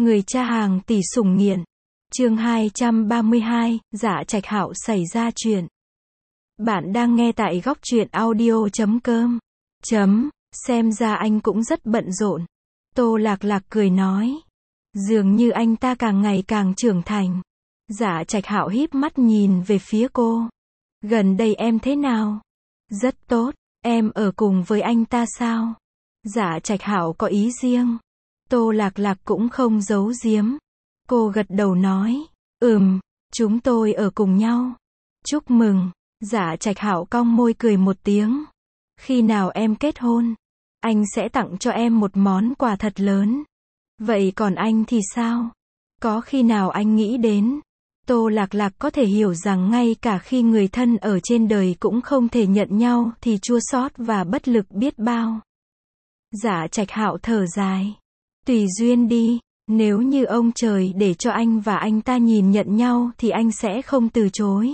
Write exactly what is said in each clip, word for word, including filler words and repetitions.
Người cha hàng tỷ sủng nghiện. Chương hai trăm ba mươi hai, Dạ Trạch Hạo xảy ra chuyện. Bạn đang nghe tại góc truyện audio chấm com. Chấm, xem ra anh cũng rất bận rộn. Tô Lạc Lạc cười nói. Dường như anh ta càng ngày càng trưởng thành. Dạ Trạch Hạo híp mắt nhìn về phía cô. Gần đây em thế nào? Rất tốt, em ở cùng với anh ta sao? Dạ Trạch Hạo có ý riêng. Tô Lạc Lạc cũng không giấu giếm. Cô gật đầu nói, ừm, chúng tôi ở cùng nhau. Chúc mừng. Dạ Trạch Hạo cong môi cười một tiếng. Khi nào em kết hôn, anh sẽ tặng cho em một món quà thật lớn. Vậy còn anh thì sao? Có khi nào anh nghĩ đến? Tô Lạc Lạc có thể hiểu rằng ngay cả khi người thân ở trên đời cũng không thể nhận nhau thì chua xót và bất lực biết bao. Dạ Trạch Hạo thở dài. Tùy duyên đi, nếu như ông trời để cho anh và anh ta nhìn nhận nhau thì anh sẽ không từ chối.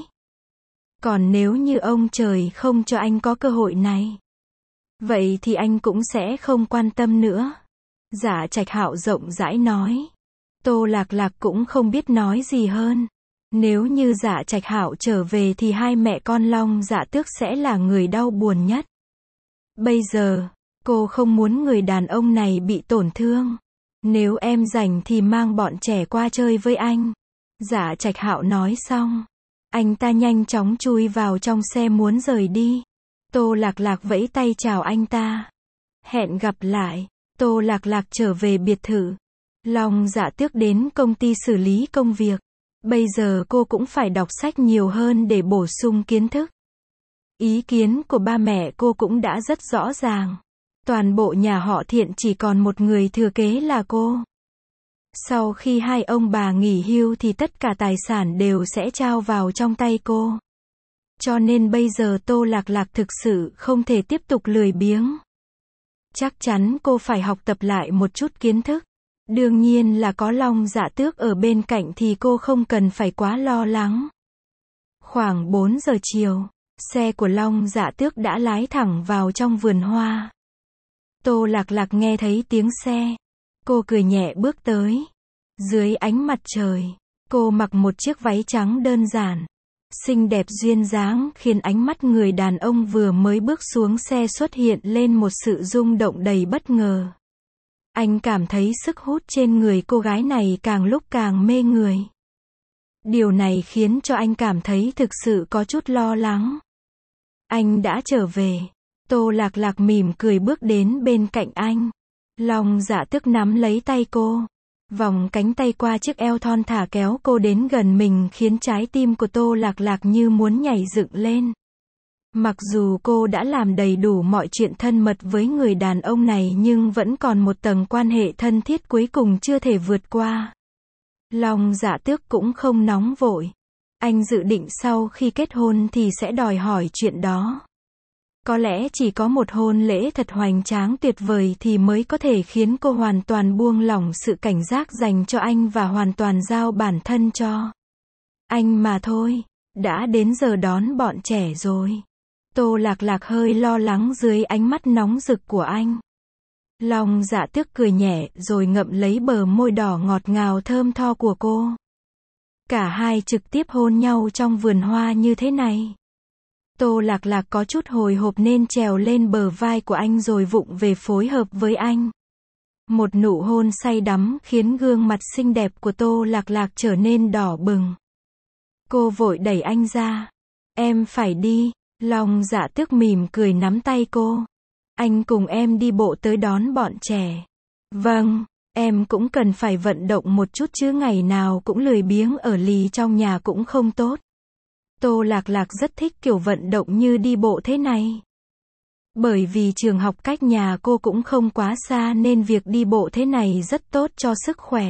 Còn nếu như ông trời không cho anh có cơ hội này, vậy thì anh cũng sẽ không quan tâm nữa. Dạ Trạch Hạo rộng rãi nói. Tô Lạc Lạc cũng không biết nói gì hơn. Nếu như Dạ Trạch Hạo trở về thì hai mẹ con Long Dạ Tước sẽ là người đau buồn nhất. Bây giờ, cô không muốn người đàn ông này bị tổn thương. Nếu em rảnh thì mang bọn trẻ qua chơi với anh. Dạ Trạch Hạo nói xong, anh ta nhanh chóng chui vào trong xe muốn rời đi. Tô Lạc Lạc vẫy tay chào anh ta. Hẹn gặp lại. Tô Lạc Lạc trở về biệt thự. Long Dạ Tước đến công ty xử lý công việc. Bây giờ cô cũng phải đọc sách nhiều hơn để bổ sung kiến thức. Ý kiến của ba mẹ cô cũng đã rất rõ ràng. Toàn bộ nhà họ Thiện chỉ còn một người thừa kế là cô. Sau khi hai ông bà nghỉ hưu thì tất cả tài sản đều sẽ trao vào trong tay cô. Cho nên bây giờ Tô Lạc Lạc thực sự không thể tiếp tục lười biếng. Chắc chắn cô phải học tập lại một chút kiến thức. Đương nhiên là có Long Dạ Tước ở bên cạnh thì cô không cần phải quá lo lắng. Khoảng bốn giờ chiều, xe của Long Dạ Tước đã lái thẳng vào trong vườn hoa. Tô Lạc Lạc nghe thấy tiếng xe. Cô cười nhẹ bước tới. Dưới ánh mặt trời, cô mặc một chiếc váy trắng đơn giản, xinh đẹp duyên dáng khiến ánh mắt người đàn ông vừa mới bước xuống xe xuất hiện lên một sự rung động đầy bất ngờ. Anh cảm thấy sức hút trên người cô gái này càng lúc càng mê người. Điều này khiến cho anh cảm thấy thực sự có chút lo lắng. Anh đã trở về. Tô Lạc Lạc mỉm cười bước đến bên cạnh anh. Long Dạ Tước nắm lấy tay cô, vòng cánh tay qua chiếc eo thon thả kéo cô đến gần mình khiến trái tim của Tô Lạc Lạc như muốn nhảy dựng lên. Mặc dù cô đã làm đầy đủ mọi chuyện thân mật với người đàn ông này nhưng vẫn còn một tầng quan hệ thân thiết cuối cùng chưa thể vượt qua. Long Dạ Tước cũng không nóng vội. Anh dự định sau khi kết hôn thì sẽ đòi hỏi chuyện đó. Có lẽ chỉ có một hôn lễ thật hoành tráng tuyệt vời thì mới có thể khiến cô hoàn toàn buông lỏng sự cảnh giác dành cho anh và hoàn toàn giao bản thân cho anh mà thôi. Đã đến giờ đón bọn trẻ rồi. Tô Lạc Lạc hơi lo lắng dưới ánh mắt nóng rực của anh. Long Dạ Tước cười nhẹ rồi ngậm lấy bờ môi đỏ ngọt ngào thơm tho của cô. Cả hai trực tiếp hôn nhau trong vườn hoa như thế này. Tô Lạc Lạc có chút hồi hộp nên trèo lên bờ vai của anh rồi vụng về phối hợp với anh. Một nụ hôn say đắm khiến gương mặt xinh đẹp của Tô Lạc Lạc trở nên đỏ bừng. Cô vội đẩy anh ra. Em phải đi. Long Dạ Tước mỉm cười nắm tay cô. Anh cùng em đi bộ tới đón bọn trẻ. Vâng, em cũng cần phải vận động một chút chứ ngày nào cũng lười biếng ở lì trong nhà cũng không tốt. Tô Lạc Lạc rất thích kiểu vận động như đi bộ thế này. Bởi vì trường học cách nhà cô cũng không quá xa nên việc đi bộ thế này rất tốt cho sức khỏe.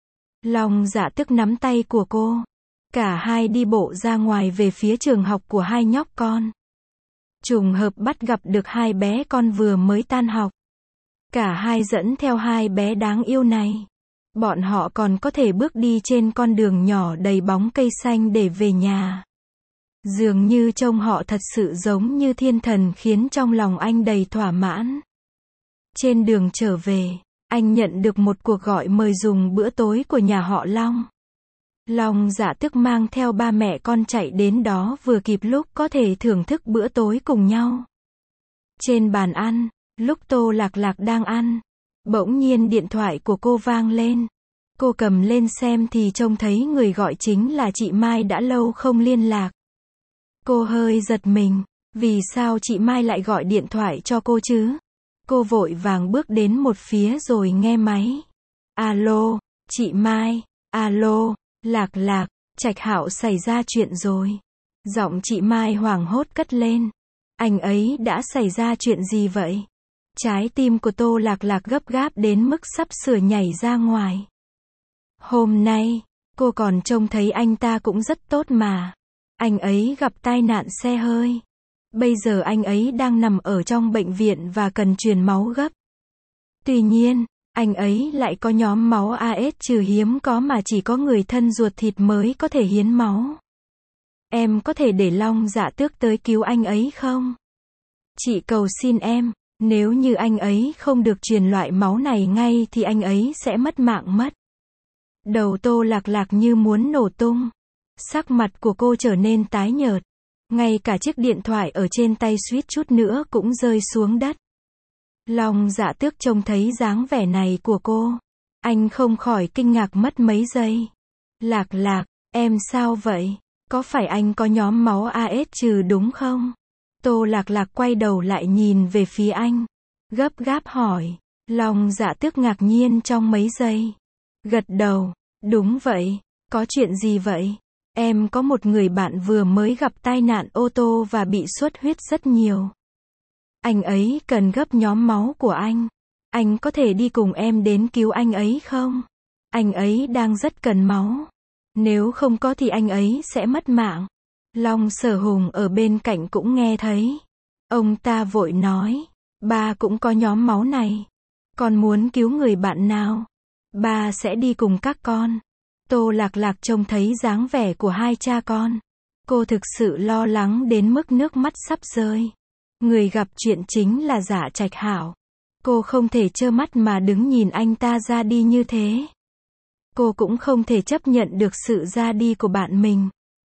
Long Dạ Tước nắm tay của cô. Cả hai đi bộ ra ngoài về phía trường học của hai nhóc con. Trùng hợp bắt gặp được hai bé con vừa mới tan học. Cả hai dẫn theo hai bé đáng yêu này. Bọn họ còn có thể bước đi trên con đường nhỏ đầy bóng cây xanh để về nhà. Dường như trông họ thật sự giống như thiên thần khiến trong lòng anh đầy thỏa mãn. Trên đường trở về, anh nhận được một cuộc gọi mời dùng bữa tối của nhà họ Long. Long Dạ Tước mang theo ba mẹ con chạy đến đó vừa kịp lúc có thể thưởng thức bữa tối cùng nhau. Trên bàn ăn, lúc Tô Lạc Lạc đang ăn, bỗng nhiên điện thoại của cô vang lên. Cô cầm lên xem thì trông thấy người gọi chính là chị Mai đã lâu không liên lạc. Cô hơi giật mình, vì sao chị Mai lại gọi điện thoại cho cô chứ? Cô vội vàng bước đến một phía rồi nghe máy. Alo, chị Mai, alo, Lạc Lạc, Trạch Hạo xảy ra chuyện rồi. Giọng chị Mai hoảng hốt cất lên. Anh ấy đã xảy ra chuyện gì vậy? Trái tim của Tô Lạc Lạc gấp gáp đến mức sắp sửa nhảy ra ngoài. Hôm nay, cô còn trông thấy anh ta cũng rất tốt mà. Anh ấy gặp tai nạn xe hơi. Bây giờ anh ấy đang nằm ở trong bệnh viện và cần truyền máu gấp. Tuy nhiên, anh ấy lại có nhóm máu a ét trừ hiếm có mà chỉ có người thân ruột thịt mới có thể hiến máu. Em có thể để Long Dạ Tước tới cứu anh ấy không? Chị cầu xin em, nếu như anh ấy không được truyền loại máu này ngay thì anh ấy sẽ mất mạng mất. Đầu Tô Lạc Lạc như muốn nổ tung. Sắc mặt của cô trở nên tái nhợt. Ngay cả chiếc điện thoại ở trên tay suýt chút nữa cũng rơi xuống đất. Long Dạ Tước trông thấy dáng vẻ này của cô. Anh không khỏi kinh ngạc mất mấy giây. Lạc Lạc, em sao vậy? Có phải anh có nhóm máu a ét trừ đúng không? Tô Lạc Lạc quay đầu lại nhìn về phía anh. Gấp gáp hỏi. Long Dạ Tước ngạc nhiên trong mấy giây. Gật đầu. Đúng vậy. Có chuyện gì vậy? Em có một người bạn vừa mới gặp tai nạn ô tô và bị xuất huyết rất nhiều. Anh ấy cần gấp nhóm máu của anh. Anh có thể đi cùng em đến cứu anh ấy không? Anh ấy đang rất cần máu. Nếu không có thì anh ấy sẽ mất mạng. Long Sở Hùng ở bên cạnh cũng nghe thấy. Ông ta vội nói. Ba cũng có nhóm máu này. Con muốn cứu người bạn nào? Ba sẽ đi cùng các con. Tô Lạc Lạc trông thấy dáng vẻ của hai cha con. Cô thực sự lo lắng đến mức nước mắt sắp rơi. Người gặp chuyện chính là Dạ Trạch Hạo. Cô không thể trơ mắt mà đứng nhìn anh ta ra đi như thế. Cô cũng không thể chấp nhận được sự ra đi của bạn mình.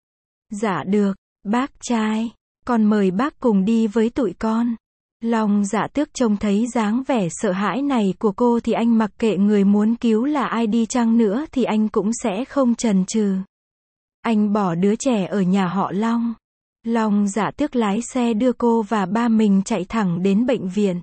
Dạ được, bác trai, con mời bác cùng đi với tụi con. Long Dạ Tước trông thấy dáng vẻ sợ hãi này của cô thì anh mặc kệ người muốn cứu là ai đi chăng nữa thì anh cũng sẽ không chần chừ. Anh bỏ đứa trẻ ở nhà họ Long. Long Dạ Tước lái xe đưa cô và ba mình chạy thẳng đến bệnh viện.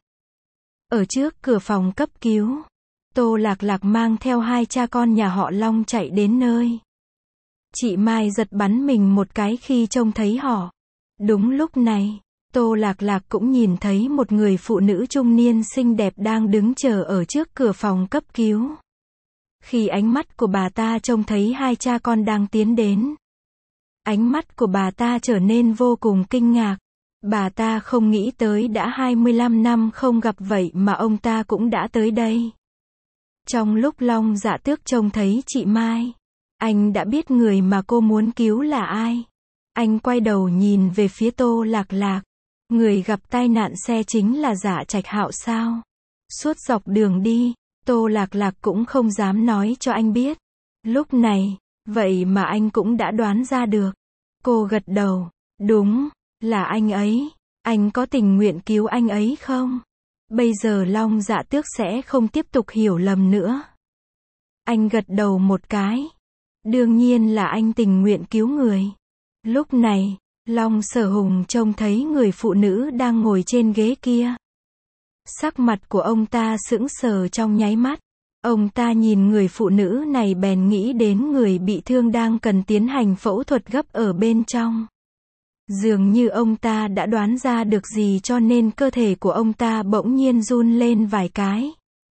Ở trước cửa phòng cấp cứu, Tô Lạc Lạc mang theo hai cha con nhà họ Long chạy đến nơi. Chị Mai giật bắn mình một cái khi trông thấy họ. Đúng lúc này, Tô Lạc Lạc cũng nhìn thấy một người phụ nữ trung niên xinh đẹp đang đứng chờ ở trước cửa phòng cấp cứu. Khi ánh mắt của bà ta trông thấy hai cha con đang tiến đến, ánh mắt của bà ta trở nên vô cùng kinh ngạc. Bà ta không nghĩ tới đã hai mươi lăm năm không gặp vậy mà ông ta cũng đã tới đây. Trong lúc Long Dạ Tước trông thấy chị Mai, anh đã biết người mà cô muốn cứu là ai. Anh quay đầu nhìn về phía Tô Lạc Lạc. Người gặp tai nạn xe chính là Dạ Trạch Hạo sao? Suốt dọc đường đi, Tô Lạc Lạc cũng không dám nói cho anh biết. Lúc này, vậy mà anh cũng đã đoán ra được. Cô gật đầu. Đúng, là anh ấy. Anh có tình nguyện cứu anh ấy không? Bây giờ Long Dạ Tước sẽ không tiếp tục hiểu lầm nữa. Anh gật đầu một cái. Đương nhiên là anh tình nguyện cứu người. Lúc này, Long Sở Hùng trông thấy người phụ nữ đang ngồi trên ghế kia. Sắc mặt của ông ta sững sờ trong nháy mắt. Ông ta nhìn người phụ nữ này bèn nghĩ đến người bị thương đang cần tiến hành phẫu thuật gấp ở bên trong. Dường như ông ta đã đoán ra được gì cho nên cơ thể của ông ta bỗng nhiên run lên vài cái.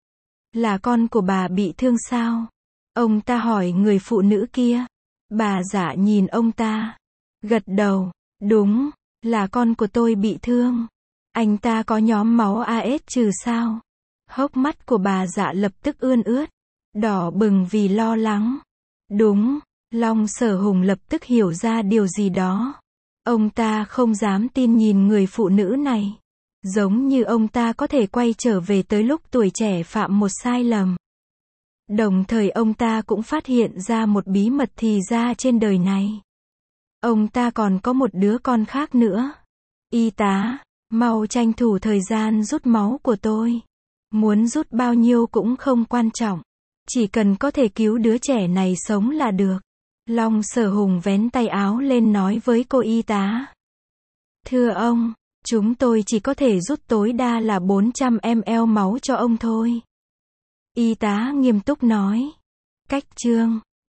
Là con của bà bị thương sao? Ông ta hỏi người phụ nữ kia. Bà Dạ nhìn ông ta. Gật đầu. Đúng, là con của tôi bị thương. Anh ta có nhóm máu a ét trừ sao? Hốc mắt của bà Dạ lập tức ươn ướt, đỏ bừng vì lo lắng. Đúng, Long Sở Hùng lập tức hiểu ra điều gì đó. Ông ta không dám tin nhìn người phụ nữ này. Giống như ông ta có thể quay trở về tới lúc tuổi trẻ phạm một sai lầm. Đồng thời ông ta cũng phát hiện ra một bí mật thì ra trên đời này. Ông ta còn có một đứa con khác nữa. Y tá, mau tranh thủ thời gian rút máu của tôi. Muốn rút bao nhiêu cũng không quan trọng. Chỉ cần có thể cứu đứa trẻ này sống là được. Long Sở Hùng vén tay áo lên nói với cô y tá. Thưa ông, chúng tôi chỉ có thể rút tối đa là bốn trăm mi li lít máu cho ông thôi. Y tá nghiêm túc nói. Cách chương